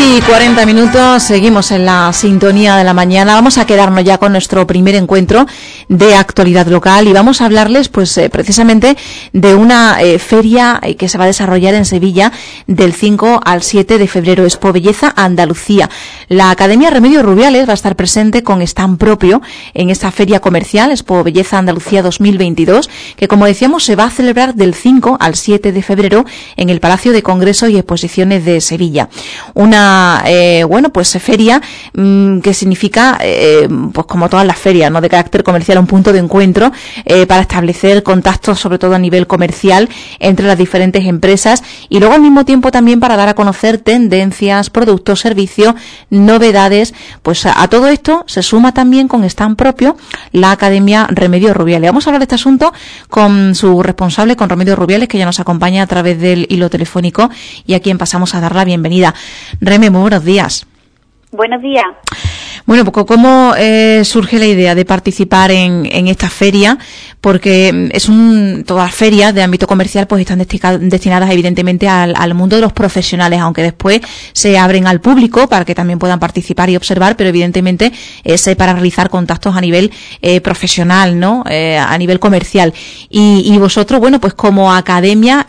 10:40, seguimos en la sintonía de la mañana. Vamos a quedarnos ya con nuestro primer encuentro de actualidad local y vamos a hablarles precisamente de una feria que se va a desarrollar en Sevilla del 5 al 7 de febrero, Expo Belleza Andalucía. La Academia Remedios Rubiales va a estar presente con stand propio en esta feria comercial, Expo Belleza Andalucía 2022, que como decíamos se va a celebrar del 5 al 7 de febrero en el Palacio de Congresos y Exposiciones de Sevilla. Una feria que significa pues como todas las ferias, ¿no?, de carácter comercial, un punto de encuentro para establecer contactos, sobre todo a nivel comercial, entre las diferentes empresas y luego al mismo tiempo también para dar a conocer tendencias, productos, servicios, novedades. Pues a todo esto se suma también con stand propio la Academia Remedios Rubiales. Vamos a hablar de este asunto con su responsable, con Remedios Rubiales, que ya nos acompaña a través del hilo telefónico y a quien pasamos a dar la bienvenida. Reme, muy buenos días. Buenos días. Bueno, pues ¿cómo surge la idea de participar en esta feria? Porque todas las ferias de ámbito comercial pues están destinadas evidentemente al mundo de los profesionales, aunque después se abren al público para que también puedan participar y observar, pero evidentemente es para realizar contactos a nivel profesional, ¿no? A nivel comercial. Y vosotros, bueno, pues como academia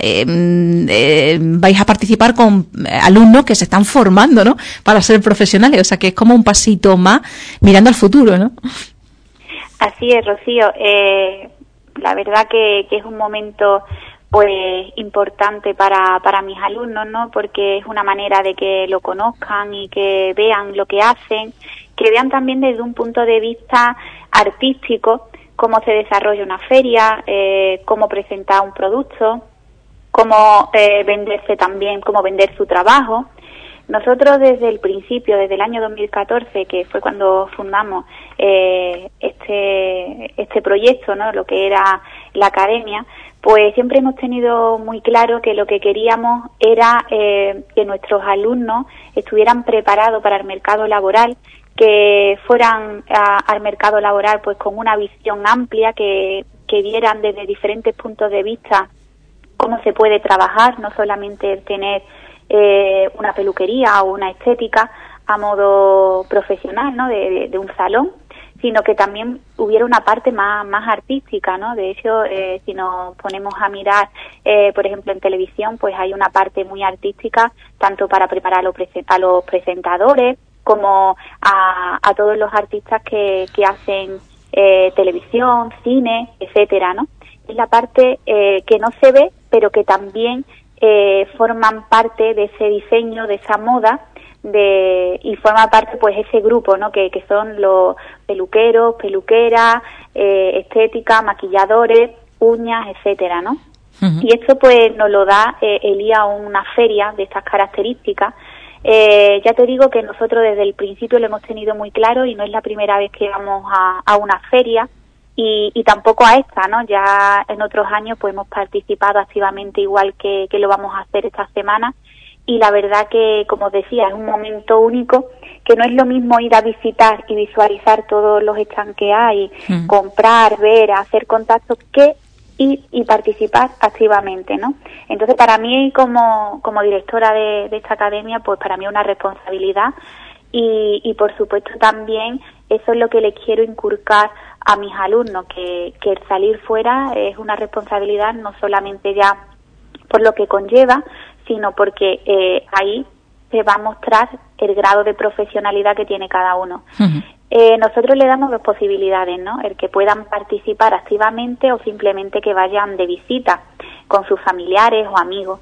vais a participar con alumnos que se están formando, ¿no?, para ser profesionales, o sea que es como un pasito más mirando al futuro, ¿no? Así es, Rocío. La verdad que es un momento pues importante para mis alumnos, ¿no? Porque es una manera de que lo conozcan y que vean lo que hacen, que vean también desde un punto de vista artístico cómo se desarrolla una feria, cómo presentar un producto, cómo venderse también, cómo vender su trabajo. Nosotros desde el principio, desde el año 2014, que fue cuando fundamos este proyecto, ¿no?, lo que era la academia, pues siempre hemos tenido muy claro que lo que queríamos era que nuestros alumnos estuvieran preparados para el mercado laboral, que fueran al mercado laboral pues con una visión amplia, que vieran desde diferentes puntos de vista cómo se puede trabajar, no solamente el tener una peluquería o una estética a modo profesional, ¿no?, de un salón, sino que también hubiera una parte más artística, ¿no? De hecho, si nos ponemos a mirar, por ejemplo, en televisión, pues hay una parte muy artística, tanto para preparar a los presentadores como a todos los artistas que hacen televisión, cine, etcétera, ¿no? Es la parte que no se ve, pero que también forman parte de ese diseño, de esa moda, y forma parte pues ese grupo, ¿no?, que son los peluqueros, peluqueras, estética, maquilladores, uñas, etcétera, ¿no? Uh-huh. Y esto pues nos lo da el ir a una feria de estas características. Ya te digo que nosotros desde el principio lo hemos tenido muy claro y no es la primera vez que vamos a una feria. Y tampoco a esta, ¿no? Ya en otros años pues hemos participado activamente, igual que lo vamos a hacer esta semana, y la verdad que, como os decía, es un momento único, que no es lo mismo ir a visitar y visualizar todos los stands que hay, comprar, ver, hacer contactos, que ir y participar activamente, ¿no? Entonces, para mí, como directora de esta academia, pues para mí es una responsabilidad y por supuesto también eso es lo que les quiero inculcar a mis alumnos, que el salir fuera es una responsabilidad, no solamente ya por lo que conlleva, sino porque ahí se va a mostrar el grado de profesionalidad que tiene cada uno. Uh-huh. Nosotros le damos dos posibilidades, ¿no? El que puedan participar activamente o simplemente que vayan de visita con sus familiares o amigos.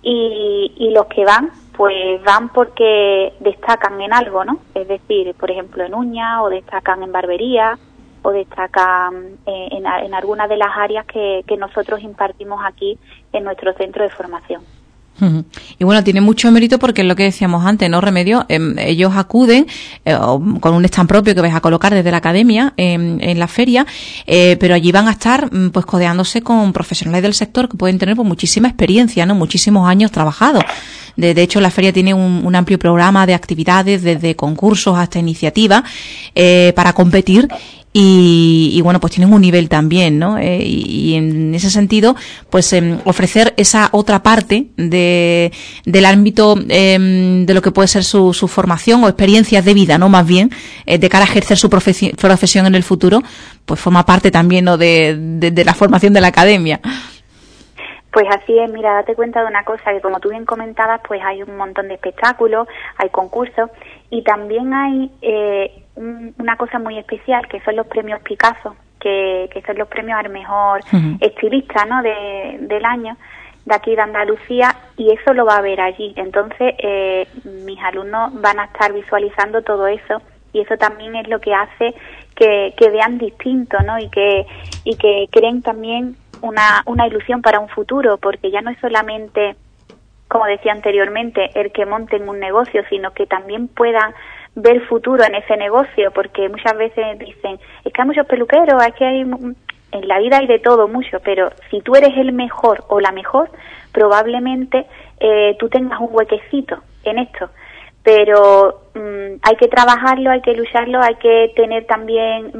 Y los que van, pues van porque destacan en algo, ¿no? Es decir, por ejemplo, en uñas, o destacan en barbería, o destacan en alguna de las áreas que nosotros impartimos aquí en nuestro centro de formación. Y bueno, tiene mucho mérito porque es lo que decíamos antes, ¿no, Remedio? Ellos acuden con un stand propio que vais a colocar desde la academia en la feria, pero allí van a estar pues codeándose con profesionales del sector que pueden tener pues muchísima experiencia, ¿no? Muchísimos años trabajados. De hecho, la feria tiene un amplio programa de actividades, desde concursos hasta iniciativas para competir. y bueno, pues tienen un nivel también, ¿no? Y en ese sentido, pues ofrecer esa otra parte del ámbito de lo que puede ser su formación o experiencias de vida, ¿no? Más bien, de cara a ejercer su profesión en el futuro, pues forma parte también, ¿no? de la formación de la academia. Pues así es, mira, date cuenta de una cosa, que como tú bien comentabas, pues hay un montón de espectáculos, hay concursos, y también hay una cosa muy especial, que son los premios Picasso, que son los premios al mejor estilista, ¿no?, del año, de aquí de Andalucía, y eso lo va a ver allí. Entonces, mis alumnos van a estar visualizando todo eso, y eso también es lo que hace que vean distinto, ¿no?, y que creen también una ilusión para un futuro, porque ya no es solamente, como decía anteriormente, el que monten un negocio, sino que también puedan ver futuro en ese negocio, porque muchas veces dicen, es que hay muchos peluqueros, es que hay, en la vida hay de todo, mucho, pero si tú eres el mejor o la mejor, probablemente tú tengas un huequecito en esto. Pero hay que trabajarlo, hay que lucharlo, hay que tener también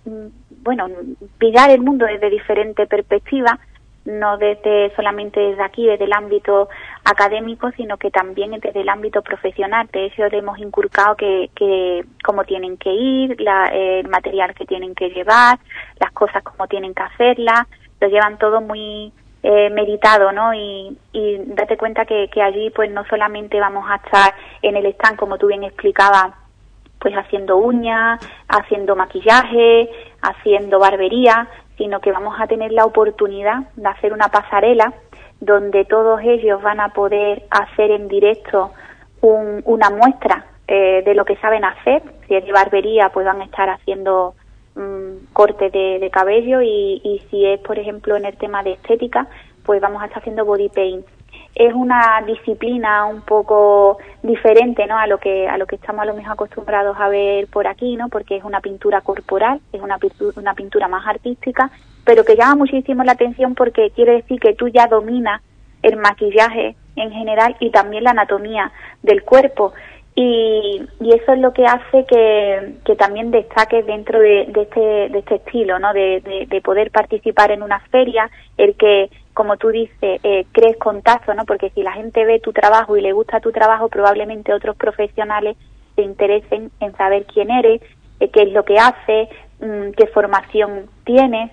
mirar el mundo desde diferentes perspectivas, no solamente desde aquí, desde el ámbito académico, sino que también desde el ámbito profesional. De eso le hemos inculcado que cómo tienen que ir, el material que tienen que llevar, las cosas cómo tienen que hacerlas, lo llevan todo muy meditado, ¿no? Y date cuenta que allí pues no solamente vamos a estar en el stand, como tú bien explicabas, pues haciendo uñas, haciendo maquillaje, haciendo barbería, sino que vamos a tener la oportunidad de hacer una pasarela donde todos ellos van a poder hacer en directo una muestra de lo que saben hacer. Si es de barbería, pues van a estar haciendo cortes de cabello, y si es, por ejemplo, en el tema de estética, pues vamos a estar haciendo body paint. Es una disciplina un poco diferente, ¿no?, a lo que estamos a lo mejor acostumbrados a ver por aquí, ¿no?, porque es una pintura corporal, es una pintura más artística, pero que llama muchísimo la atención porque quiere decir que tú ya dominas el maquillaje en general y también la anatomía del cuerpo, y eso es lo que hace que también destaque dentro de este estilo, ¿no?, de poder participar en una feria, el que, como tú dices, crees contacto, ¿no?, porque si la gente ve tu trabajo y le gusta tu trabajo, probablemente otros profesionales se interesen en saber quién eres, qué es lo que haces, qué formación tienes,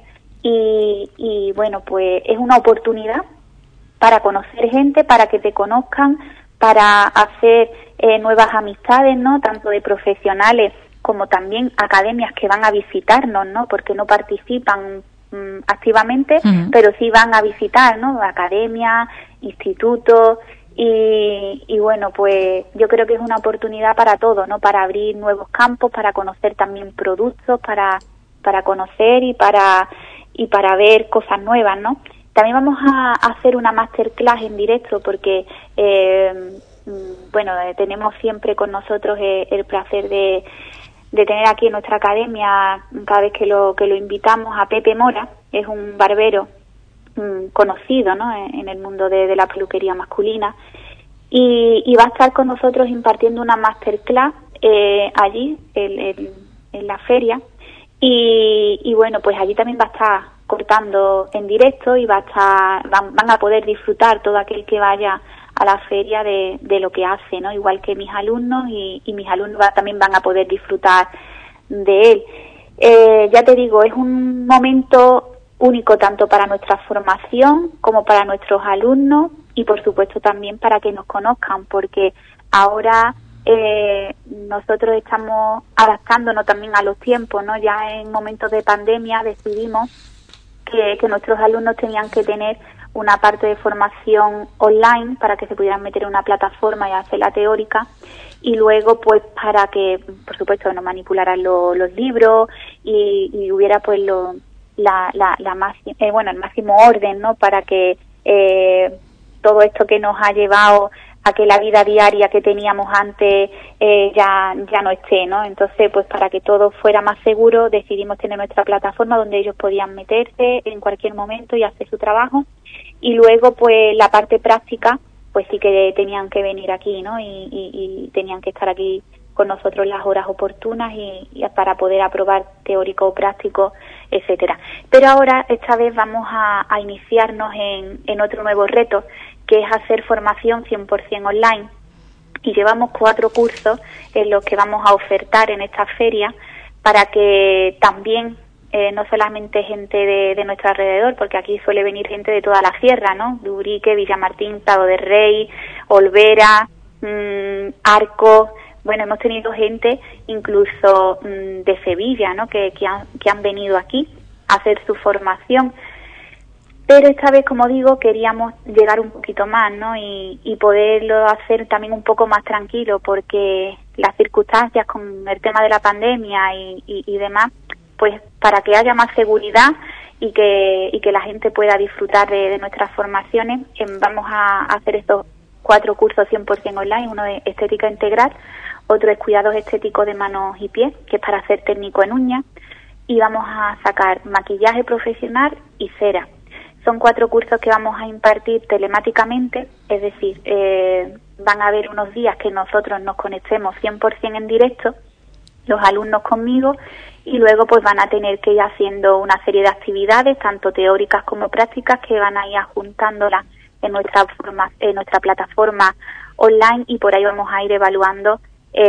y bueno, pues es una oportunidad para conocer gente, para que te conozcan, para hacer nuevas amistades, ¿no?, tanto de profesionales como también academias que van a visitarnos, ¿no?, porque no participan activamente, pero sí van a visitar, ¿no?, academias, institutos, y bueno, pues yo creo que es una oportunidad para todos, ¿no?, para abrir nuevos campos, para conocer también productos, para conocer y para ver cosas nuevas, ¿no? También vamos a hacer una masterclass en directo porque, tenemos siempre con nosotros el placer de tener aquí en nuestra academia, cada vez que lo invitamos, a Pepe Mora. Es un barbero conocido, ¿no?, en el mundo de la peluquería masculina, y va a estar con nosotros impartiendo una masterclass allí en la feria, y bueno, pues allí también va a estar cortando en directo y van a poder disfrutar todo aquel que vaya a la feria de lo que hace, ¿no?, igual que mis alumnos, y mis alumnos también van a poder disfrutar de él. Ya te digo, es un momento único tanto para nuestra formación como para nuestros alumnos, y por supuesto también para que nos conozcan, porque ahora nosotros estamos adaptándonos también a los tiempos, ¿no? Ya en momentos de pandemia decidimos que nuestros alumnos tenían que tener una parte de formación online para que se pudieran meter en una plataforma y hacer la teórica, y luego pues para que, por supuesto, no manipularan los libros y hubiera pues el máximo orden, ¿no?, para que todo esto que nos ha llevado a que la vida diaria que teníamos antes ya no esté, ¿no? Entonces, pues para que todo fuera más seguro, decidimos tener nuestra plataforma donde ellos podían meterse en cualquier momento y hacer su trabajo, y luego pues la parte práctica pues sí que tenían que venir aquí, ¿no?, y tenían que estar aquí con nosotros las horas oportunas y para poder aprobar teórico o práctico, etcétera. Pero ahora, esta vez, vamos a iniciarnos en otro nuevo reto, que es hacer formación 100% online. Y llevamos 4 cursos en los que vamos a ofertar en esta feria para que también, no solamente gente de nuestro alrededor, porque aquí suele venir gente de toda la sierra, ¿no? De Urique, Villamartín, Prado de Rey, Olvera, Arcos. Bueno, hemos tenido gente incluso de Sevilla, ¿no? Que han venido aquí a hacer su formación. Pero esta vez, como digo, queríamos llegar un poquito más, ¿no? Y poderlo hacer también un poco más tranquilo, porque las circunstancias con el tema de la pandemia y demás, pues para que haya más seguridad y que la gente pueda disfrutar de nuestras formaciones, vamos a hacer estos 4 cursos 100% online. Uno es estética integral, otro es cuidados estéticos de manos y pies, que es para ser técnico en uñas, y vamos a sacar maquillaje profesional y cera. Son 4 cursos que vamos a impartir telemáticamente, es decir, van a haber unos días que nosotros nos conectemos 100% en directo, los alumnos conmigo, y luego pues van a tener que ir haciendo una serie de actividades, tanto teóricas como prácticas, que van a ir adjuntándolas en nuestra plataforma online, y por ahí vamos a ir evaluando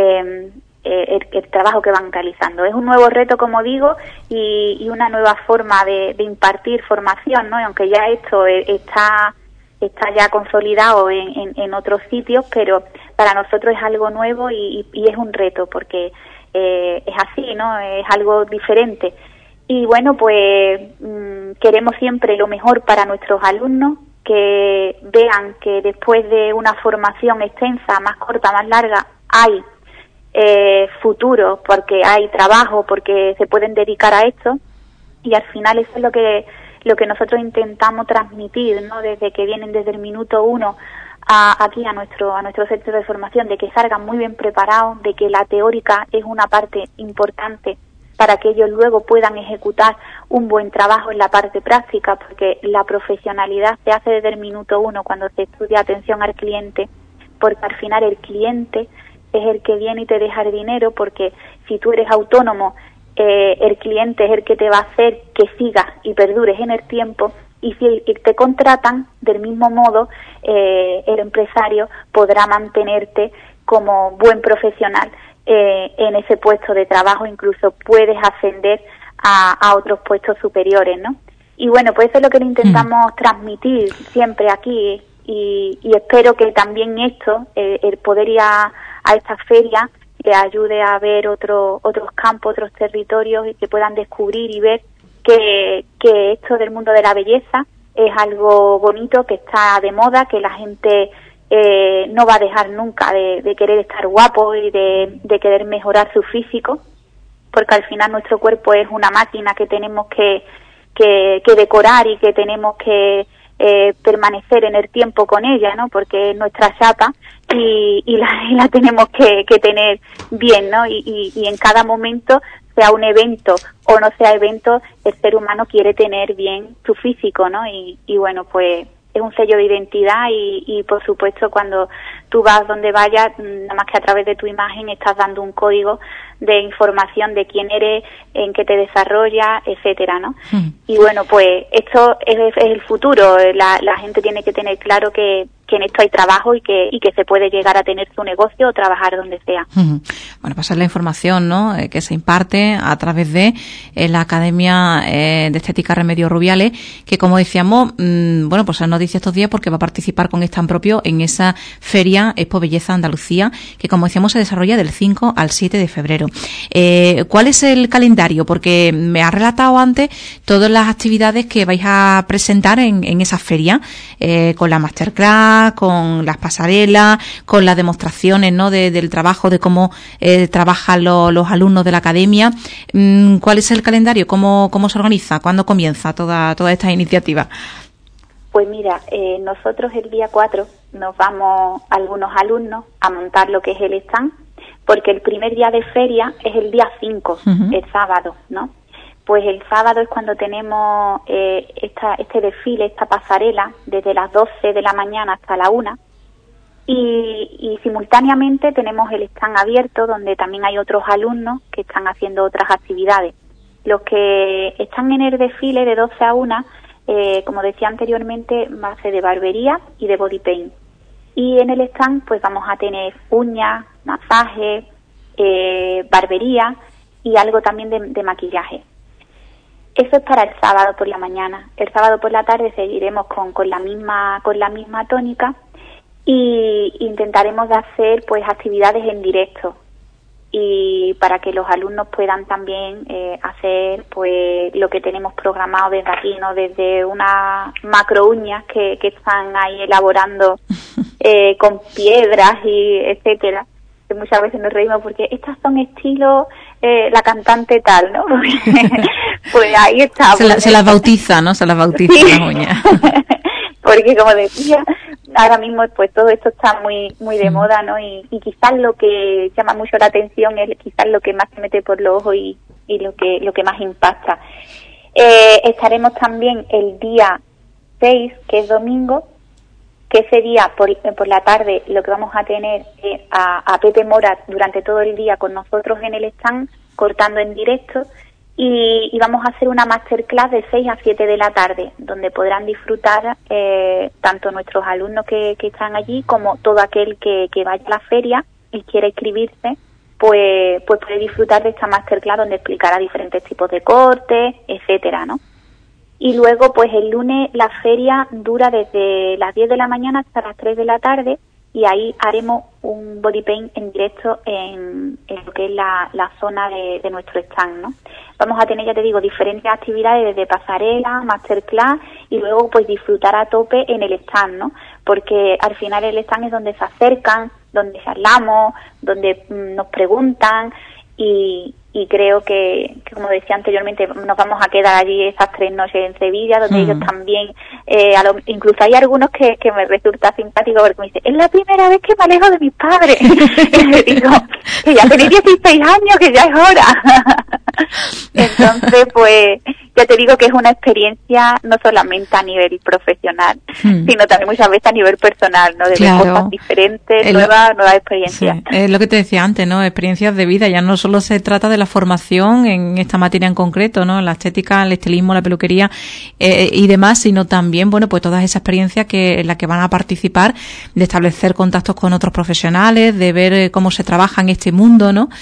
el trabajo que van realizando. Es un nuevo reto, como digo, y una nueva forma de impartir formación, ¿no? Y aunque ya esto está ya consolidado en otros sitios, pero para nosotros es algo nuevo y es un reto, porque es así, ¿no? Es algo diferente. Y bueno, pues queremos siempre lo mejor para nuestros alumnos, que vean que después de una formación extensa, más corta, más larga, hay futuro, porque hay trabajo, porque se pueden dedicar a esto, y al final eso es lo que nosotros intentamos transmitir, ¿no? Desde que vienen desde el minuto 1 aquí a nuestro centro de formación, de que salgan muy bien preparados, de que la teórica es una parte importante para que ellos luego puedan ejecutar un buen trabajo en la parte práctica, porque la profesionalidad se hace desde el minuto 1 cuando se estudia atención al cliente, porque al final el cliente es el que viene y te deja el dinero, porque si tú eres autónomo, el cliente es el que te va a hacer que sigas y perdures en el tiempo, y si te contratan, del mismo modo, el empresario podrá mantenerte como buen profesional en ese puesto de trabajo, incluso puedes ascender a otros puestos superiores, ¿no? Y bueno, pues eso es lo que le intentamos transmitir siempre aquí, y espero que también esto, el poder ir a esta feria, le ayude a ver otros campos, otros territorios, y que puedan descubrir y ver que esto del mundo de la belleza es algo bonito, que está de moda, que la gente no va a dejar nunca de querer estar guapo y de querer mejorar su físico, porque al final nuestro cuerpo es una máquina que tenemos que decorar y que tenemos que permanecer en el tiempo con ella, ¿no? Porque es nuestra chapa y la tenemos que tener bien, ¿no? Y en cada momento, sea un evento o no sea evento, el ser humano quiere tener bien su físico, ¿no? Y bueno, pues es un sello de identidad, y por supuesto cuando tú vas donde vayas, nada más que a través de tu imagen estás dando un código de información de quién eres, en qué te desarrollas, etcétera, ¿no? Y bueno, pues esto es el futuro. La gente tiene que tener claro que en esto hay trabajo y que se puede llegar a tener su negocio o trabajar donde sea. Bueno, pues es la información, ¿no? Que se imparte a través de la Academia de Estética Remedios Rubiales, que, como decíamos, bueno, pues nos dice estos días porque va a participar con stand propio en esa feria Expo Belleza Andalucía, que, como decíamos, se desarrolla del 5 al 7 de febrero. ¿Cuál es el calendario? Porque me has relatado antes todas las actividades que vais a presentar en esa feria, con la masterclass, con las pasarelas, con las demostraciones, ¿no? del trabajo, de cómo trabajan los alumnos de la academia. ¿Cuál es el calendario? ¿Cómo se organiza? ¿Cuándo comienza toda esta iniciativa? Pues mira, nosotros el día 4 nos vamos algunos alumnos a montar lo que es el stand, porque el primer día de feria es el día 5, el sábado, ¿no? Pues el sábado es cuando tenemos este desfile, esta pasarela, desde las 12 de la mañana hasta la 1, y simultáneamente tenemos el stand abierto donde también hay otros alumnos que están haciendo otras actividades. Los que están en el desfile de 12 a 1, como decía anteriormente, va a ser de barbería y de body paint. Y en el stand pues vamos a tener uñas, masaje, barbería y algo también de maquillaje. Eso es para el sábado por la mañana. El sábado por la tarde seguiremos con la misma tónica y intentaremos de hacer pues actividades en directo, y para que los alumnos puedan también hacer pues lo que tenemos programado desde aquí, ¿no? Desde unas macro uñas que están ahí elaborando con piedras y etcétera, que muchas veces nos reímos porque estas son estilo la cantante tal, ¿no? Pues ahí está. Se las bautiza, ¿no? Se las bautiza, sí, las uñas. Porque como decía, ahora mismo pues todo esto está muy de moda, ¿no? Y quizás lo que llama mucho la atención es quizás lo que más se mete por los ojos y lo que más impacta. Estaremos también el día 6, que es domingo, que ese día por la tarde lo que vamos a tener es a Pepe Mora durante todo el día con nosotros en el stand, cortando en directo, y vamos a hacer una masterclass de 6 a 7 de la tarde, donde podrán disfrutar tanto nuestros alumnos que están allí como todo aquel que vaya a la feria y quiera inscribirse, pues puede disfrutar de esta masterclass donde explicará diferentes tipos de cortes, etcétera, ¿no? Y luego, pues el lunes la feria dura desde las 10 de la mañana hasta las 3 de la tarde, y ahí haremos un body paint en directo en lo que es la zona de nuestro stand, ¿no? Vamos a tener, ya te digo, diferentes actividades desde pasarela, masterclass, y luego pues disfrutar a tope en el stand, ¿no? Porque al final el stand es donde se acercan, donde charlamos, donde nos preguntan, y creo que, como decía anteriormente, nos vamos a quedar allí esas 3 noches en Sevilla, donde ellos también, incluso hay algunos que me resulta simpático porque me dicen, es la primera vez que me alejo de mis padres. Y le digo, que ya tenéis 16 años, que ya es hora. Entonces, pues, ya te digo que es una experiencia no solamente a nivel profesional, sino también muchas veces a nivel personal, ¿no? De ver cosas diferentes, nuevas experiencias. Sí. Es lo que te decía antes, ¿no? Experiencias de vida. Ya no solo se trata de la formación en esta materia en concreto, ¿no? La estética, el estilismo, la peluquería y demás, sino también, bueno, pues todas esas experiencias en las que van a participar, de establecer contactos con otros profesionales, de ver cómo se trabaja en este mundo, ¿no?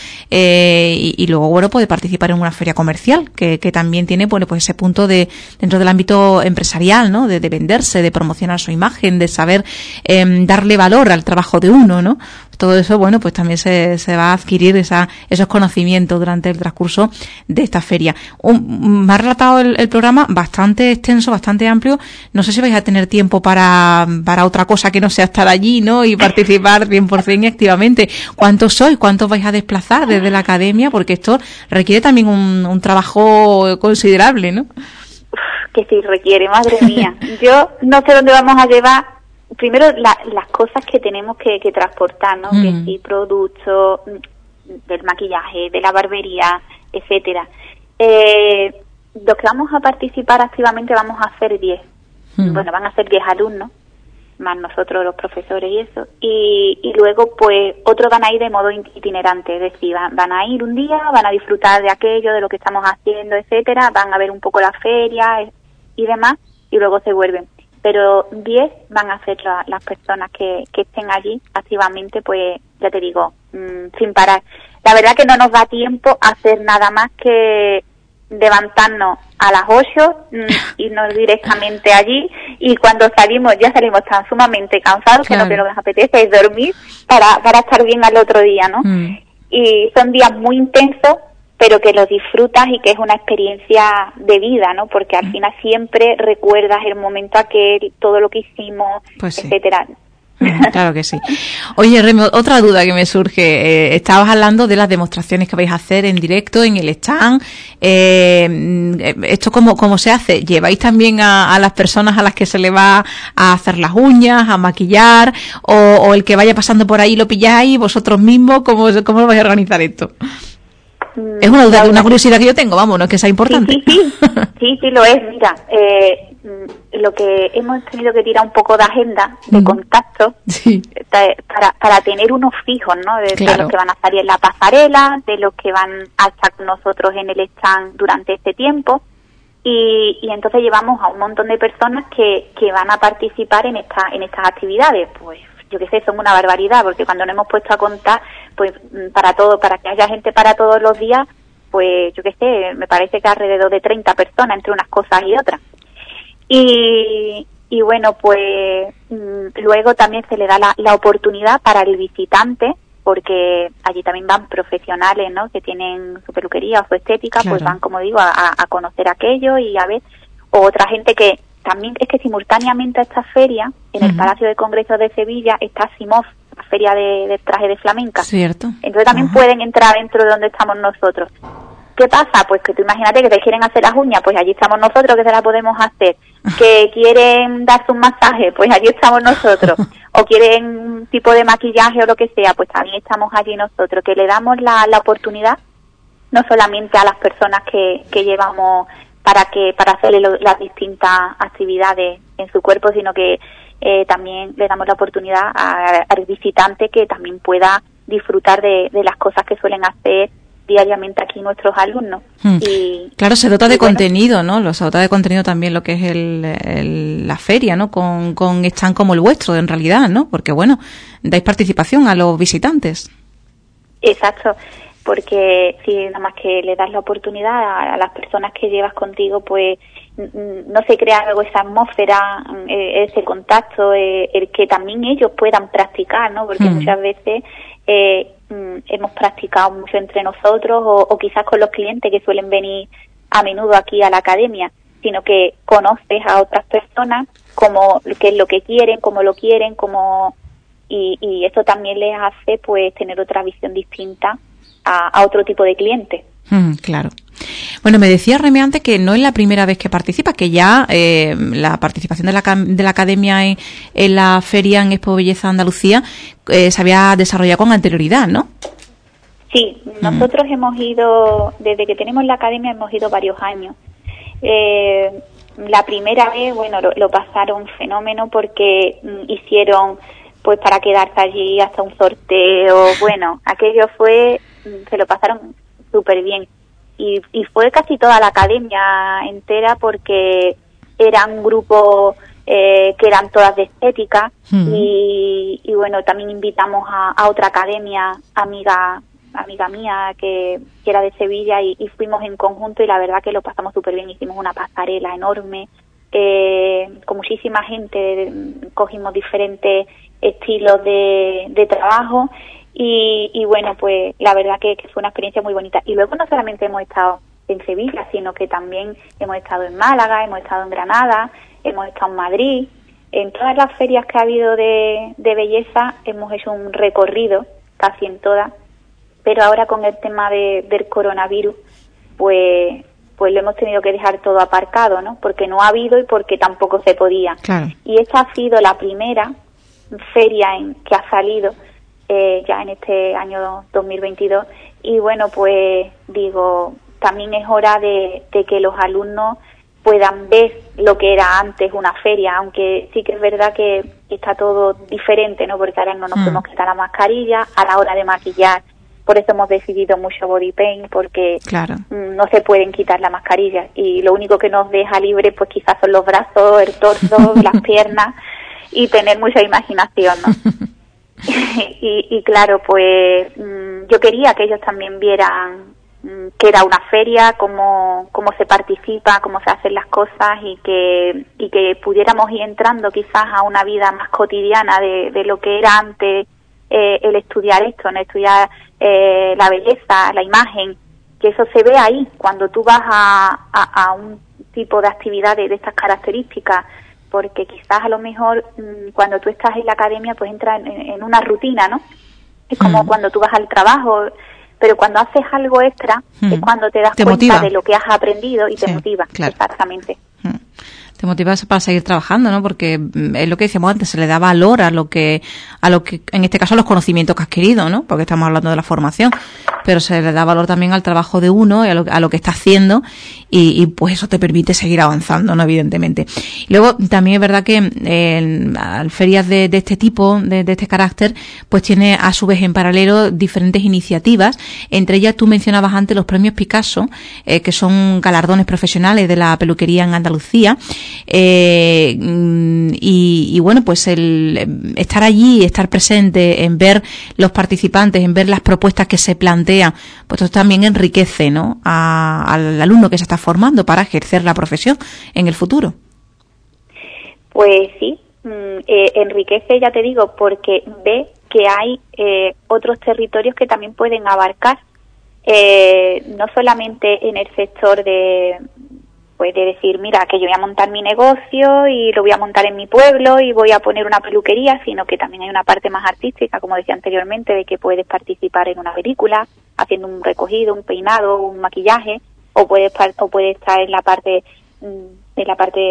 Y luego, bueno, pues de participar en una feria comercial, que también tiene, bueno, pues ese punto dentro del ámbito empresarial, ¿no? De venderse, de promocionar su imagen, de saber darle valor al trabajo de uno, ¿no? Todo eso, bueno, pues también se va a adquirir esos conocimientos durante el transcurso de esta feria. Me ha relatado el programa bastante extenso, bastante amplio. No sé si vais a tener tiempo para otra cosa que no sea estar allí, ¿no? Y participar 100% y activamente. ¿Cuántos sois? ¿Cuántos vais a desplazar desde la academia? Porque esto requiere también un trabajo considerable, ¿no? Que sí requiere, madre mía. Yo no sé dónde vamos a llevar primero las cosas que tenemos que transportar, ¿no? Que sí, productos del maquillaje, de la barbería, etcétera. Los que vamos a participar activamente vamos a hacer 10. Bueno, van a ser 10 alumnos, más nosotros los profesores y eso. Y luego, pues, otros van a ir de modo itinerante, es decir, van a ir un día, van a disfrutar de aquello, de lo que estamos haciendo, etcétera, van a ver un poco la feria y demás, y luego se vuelven. Pero 10 van a ser las personas que estén allí activamente, pues ya te digo, sin parar. La verdad que no nos da tiempo a hacer nada más que levantarnos a las 8, irnos directamente allí, y cuando salimos, ya salimos tan sumamente cansados que lo que nos apetece es dormir para estar bien al otro día, ¿no? Y son días muy intensos, pero que lo disfrutas y que es una experiencia de vida, ¿no? Porque al final siempre recuerdas el momento aquel, todo lo que hicimos, pues etcétera. Claro que sí. Oye, Remy, otra duda que me surge. Estabas hablando de las demostraciones que vais a hacer en directo en el stand. ¿Esto cómo se hace? ¿Lleváis también a las personas a las que se le va a hacer las uñas, a maquillar? ¿O el que vaya pasando por ahí lo pilláis vosotros mismos? ¿Cómo lo vais a organizar esto? Es una duda, una curiosidad que yo tengo, vamos, no es que sea importante. Sí, lo es. Mira, lo que hemos tenido que tirar un poco de agenda, de contacto, sí, para tener unos fijos, ¿no? De los que van a salir en la pasarela, de los que van a estar con nosotros en el stand durante este tiempo. Y entonces llevamos a un montón de personas que van a participar en estas actividades. Pues yo qué sé, son una barbaridad, porque cuando nos hemos puesto a contar, pues para que haya gente para todos los días, pues yo qué sé, me parece que alrededor de 30 personas entre unas cosas y otras. Y bueno, pues luego también se le da la oportunidad para el visitante, porque allí también van profesionales, ¿no?, que tienen su peluquería o su estética, claro, pues van, como digo, a conocer aquello y a ver, o otra gente que también, es que simultáneamente a esta feria, en el Palacio de Congresos de Sevilla, está SIMOF, la feria de traje de flamenca. Cierto. Entonces también pueden entrar dentro de donde estamos nosotros. ¿Qué pasa? Pues que tú imagínate que te quieren hacer las uñas, pues allí estamos nosotros, que se las podemos hacer. Que quieren darse un masaje, pues allí estamos nosotros. O quieren un tipo de maquillaje o lo que sea, pues también estamos allí nosotros. Que le damos la oportunidad, no solamente a las personas que llevamos para hacerle las distintas actividades en su cuerpo, sino que también le damos la oportunidad al visitante que también pueda disfrutar de las cosas que suelen hacer diariamente aquí nuestros alumnos. Y claro, se dota de contenido, ¿no? Se dota de contenido también lo que es la feria, ¿no? Con stand como el vuestro, en realidad, ¿no? Porque, bueno, dais participación a los visitantes. Exacto, porque si nada más que le das la oportunidad a las personas que llevas contigo, pues no se crea luego esa atmósfera, ese contacto, el que también ellos puedan practicar, ¿no? Porque muchas veces hemos practicado mucho entre nosotros o quizás con los clientes que suelen venir a menudo aquí a la academia, sino que conoces a otras personas, como qué es lo que quieren, cómo lo quieren, y eso también les hace pues tener otra visión distinta a otro tipo de clientes. Claro. Bueno, me decía Remé antes que no es la primera vez que participa, que ya la participación de la academia en la feria en Expo Belleza Andalucía se había desarrollado con anterioridad, ¿no? Sí, nosotros hemos ido, desde que tenemos la academia hemos ido varios años. La primera vez, bueno, lo pasaron fenómeno porque hicieron, pues para quedarse allí hasta un sorteo, bueno, aquello se lo pasaron súper bien. Y fue casi toda la academia entera porque era un grupo que eran todas de estética y bueno, también invitamos a otra academia, amiga mía que era de Sevilla y fuimos en conjunto y la verdad que lo pasamos súper bien. Hicimos una pasarela enorme con muchísima gente, cogimos diferentes estilos de trabajo. Y bueno, pues la verdad que fue una experiencia muy bonita. Y luego no solamente hemos estado en Sevilla, sino que también hemos estado en Málaga, hemos estado en Granada, hemos estado en Madrid. En todas las ferias que ha habido de belleza hemos hecho un recorrido, casi en todas. Pero ahora con el tema del coronavirus, pues lo hemos tenido que dejar todo aparcado, ¿no? Porque no ha habido y porque tampoco se podía. Claro. Y esta ha sido la primera feria que ha salido ya en este año 2022 y bueno, pues digo, también es hora de que los alumnos puedan ver lo que era antes una feria, aunque sí que es verdad que está todo diferente, ¿no? Porque ahora no nos podemos quitar la mascarilla a la hora de maquillar, por eso hemos decidido mucho body paint, porque claro, no se pueden quitar la mascarilla y lo único que nos deja libre pues quizás son los brazos, el torso, las piernas y tener mucha imaginación, ¿no? Y claro, pues yo quería que ellos también vieran que era una feria, cómo se participa, cómo se hacen las cosas y que pudiéramos ir entrando quizás a una vida más cotidiana de lo que era antes el estudiar esto, no estudiar la belleza, la imagen, que eso se ve ahí cuando tú vas a un tipo de actividades de estas características. Porque quizás a lo mejor cuando tú estás en la academia pues entras en una rutina, ¿no? Es como cuando tú vas al trabajo, pero cuando haces algo extra es cuando te das cuenta de lo que has aprendido y te motiva. Claro. Exactamente. Te motiva para seguir trabajando, ¿no? Porque es lo que decíamos antes, se le da valor a lo que, en este caso, a los conocimientos que has adquirido, ¿no? Porque estamos hablando de la formación, pero se le da valor también al trabajo de uno y a lo que está haciendo y pues eso te permite seguir avanzando, ¿no? Evidentemente. Y luego también es verdad que ferias de este tipo, de este carácter, pues tiene a su vez en paralelo diferentes iniciativas. Entre ellas tú mencionabas antes los premios Picasso, que son galardones profesionales de la peluquería en Andalucía. Y bueno, pues el estar allí, estar presente, en ver los participantes, en ver las propuestas que se plantean, pues esto también enriquece, ¿no? Al alumno que se está formando para ejercer la profesión en el futuro. Pues sí, enriquece, ya te digo, porque ve que hay otros territorios que también pueden abarcar, no solamente en el sector de decir, mira, que yo voy a montar mi negocio y lo voy a montar en mi pueblo y voy a poner una peluquería, sino que también hay una parte más artística, como decía anteriormente, de que puedes participar en una película, haciendo un recogido, un peinado, un maquillaje, o puedes estar en la parte de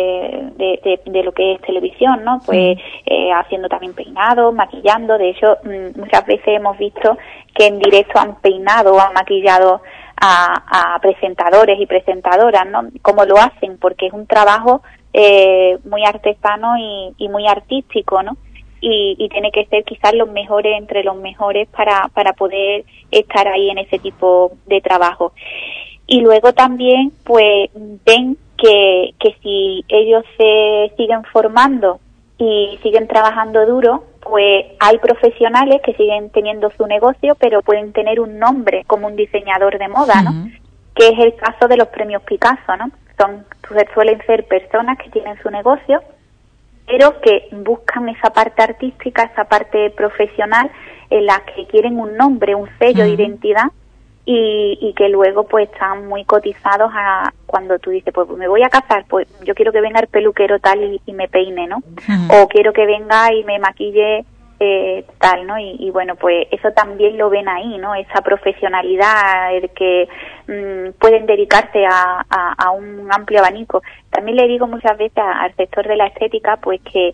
lo que es televisión, ¿no? Pues haciendo también peinados, maquillando. De hecho, muchas veces hemos visto que en directo han peinado o han maquillado a presentadores y presentadoras, ¿no? Cómo lo hacen, porque es un trabajo muy artesano y muy artístico, ¿no? Y tiene que ser quizás los mejores entre los mejores para poder estar ahí en ese tipo de trabajo. Y luego también, pues, ven que si ellos se siguen formando y siguen trabajando duro, pues hay profesionales que siguen teniendo su negocio, pero pueden tener un nombre como un diseñador de moda, ¿no? Uh-huh. Que es el caso de los premios Picasso, ¿no? Suelen ser personas que tienen su negocio, pero que buscan esa parte artística, esa parte profesional, en la que quieren un nombre, un sello de identidad, y que luego pues están muy cotizados a cuando tú dices, pues me voy a casar, pues yo quiero que venga el peluquero tal y me peine, ¿no? Uh-huh. O quiero que venga y me maquille tal, ¿no? Y bueno, pues eso también lo ven ahí, ¿no? Esa profesionalidad, el que pueden dedicarse a un amplio abanico. También le digo muchas veces al sector de la estética, pues que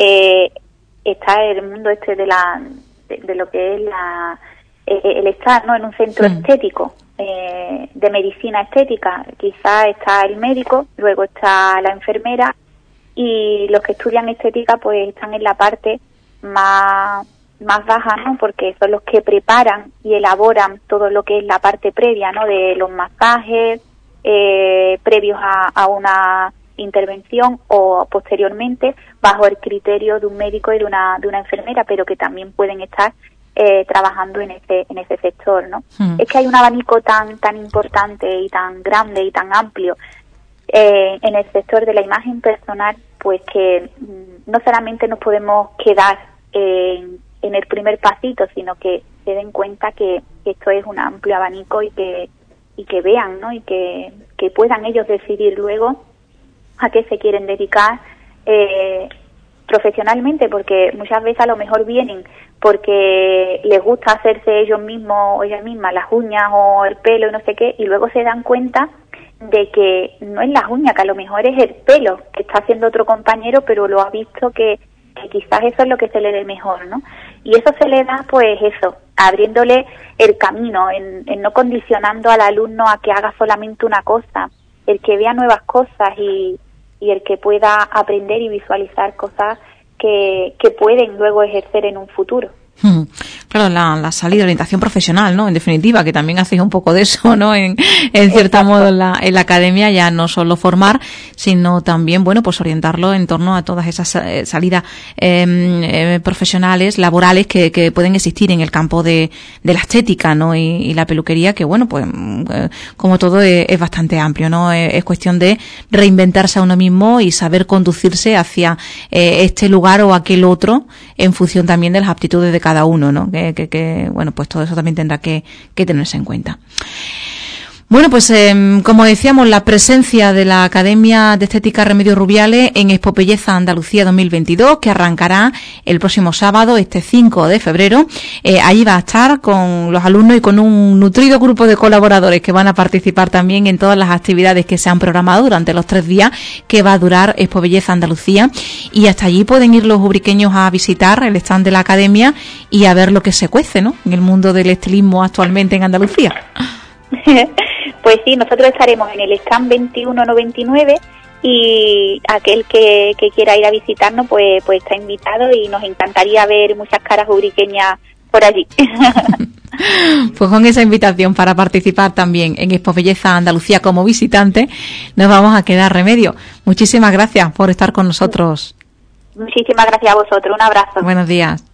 está el mundo de lo que es el estar, ¿no? En un centro estético, de medicina estética. Quizás está el médico, luego está la enfermera, y los que estudian estética pues están en la parte más baja, ¿no? Porque son los que preparan y elaboran todo lo que es la parte previa, ¿no? De los masajes previos a una intervención o posteriormente bajo el criterio de un médico y de una enfermera, pero que también pueden estar trabajando en ese sector, ¿no? Es que hay un abanico tan importante y tan grande y tan amplio en el sector de la imagen personal, pues que no solamente nos podemos quedar en el primer pasito, sino que se den cuenta que esto es un amplio abanico y que vean, ¿no? Y que puedan ellos decidir luego a qué se quieren dedicar profesionalmente, porque muchas veces a lo mejor vienen porque les gusta hacerse ellos mismos o ellas mismas las uñas o el pelo y no sé qué, y luego se dan cuenta de que no es las uñas, que a lo mejor es el pelo que está haciendo otro compañero, pero lo ha visto que quizás eso es lo que se le dé mejor, ¿no? Y eso se le da, pues eso, abriéndole el camino, en no condicionando al alumno a que haga solamente una cosa, el que vea nuevas cosas y el que pueda aprender y visualizar cosas que pueden luego ejercer en un futuro. Claro, la salida, orientación profesional, ¿no? En definitiva, que también hacéis un poco de eso, ¿no? En cierto modo en la academia, ya no solo formar, sino también, bueno, pues orientarlo en torno a todas esas salidas profesionales, laborales que pueden existir en el campo de la estética, ¿no? Y la peluquería, que bueno, pues como todo es bastante amplio, ¿no? Es cuestión de reinventarse a uno mismo y saber conducirse hacia este lugar o aquel otro en función también de las aptitudes de cada uno, ¿no? Que bueno, pues todo eso también tendrá que tenerse en cuenta. Bueno, pues como decíamos, la presencia de la Academia de Estética Remedios Rubiales en Expo Belleza Andalucía 2022, que arrancará el próximo sábado, este 5 de febrero. Allí va a estar con los alumnos y con un nutrido grupo de colaboradores que van a participar también en todas las actividades que se han programado durante los 3 días que va a durar Expo Belleza Andalucía. Y hasta allí pueden ir los ubriqueños a visitar el stand de la Academia y a ver lo que se cuece, ¿no?, en el mundo del estilismo actualmente en Andalucía. Pues sí, nosotros estaremos en el stand 2199 y aquel que quiera ir a visitarnos pues está invitado y nos encantaría ver muchas caras ubriqueñas por allí. Pues con esa invitación para participar también en Expo Belleza Andalucía como visitante, nos vamos a quedar, Remedio. Muchísimas gracias por estar con nosotros. Muchísimas gracias a vosotros, un abrazo. Buenos días.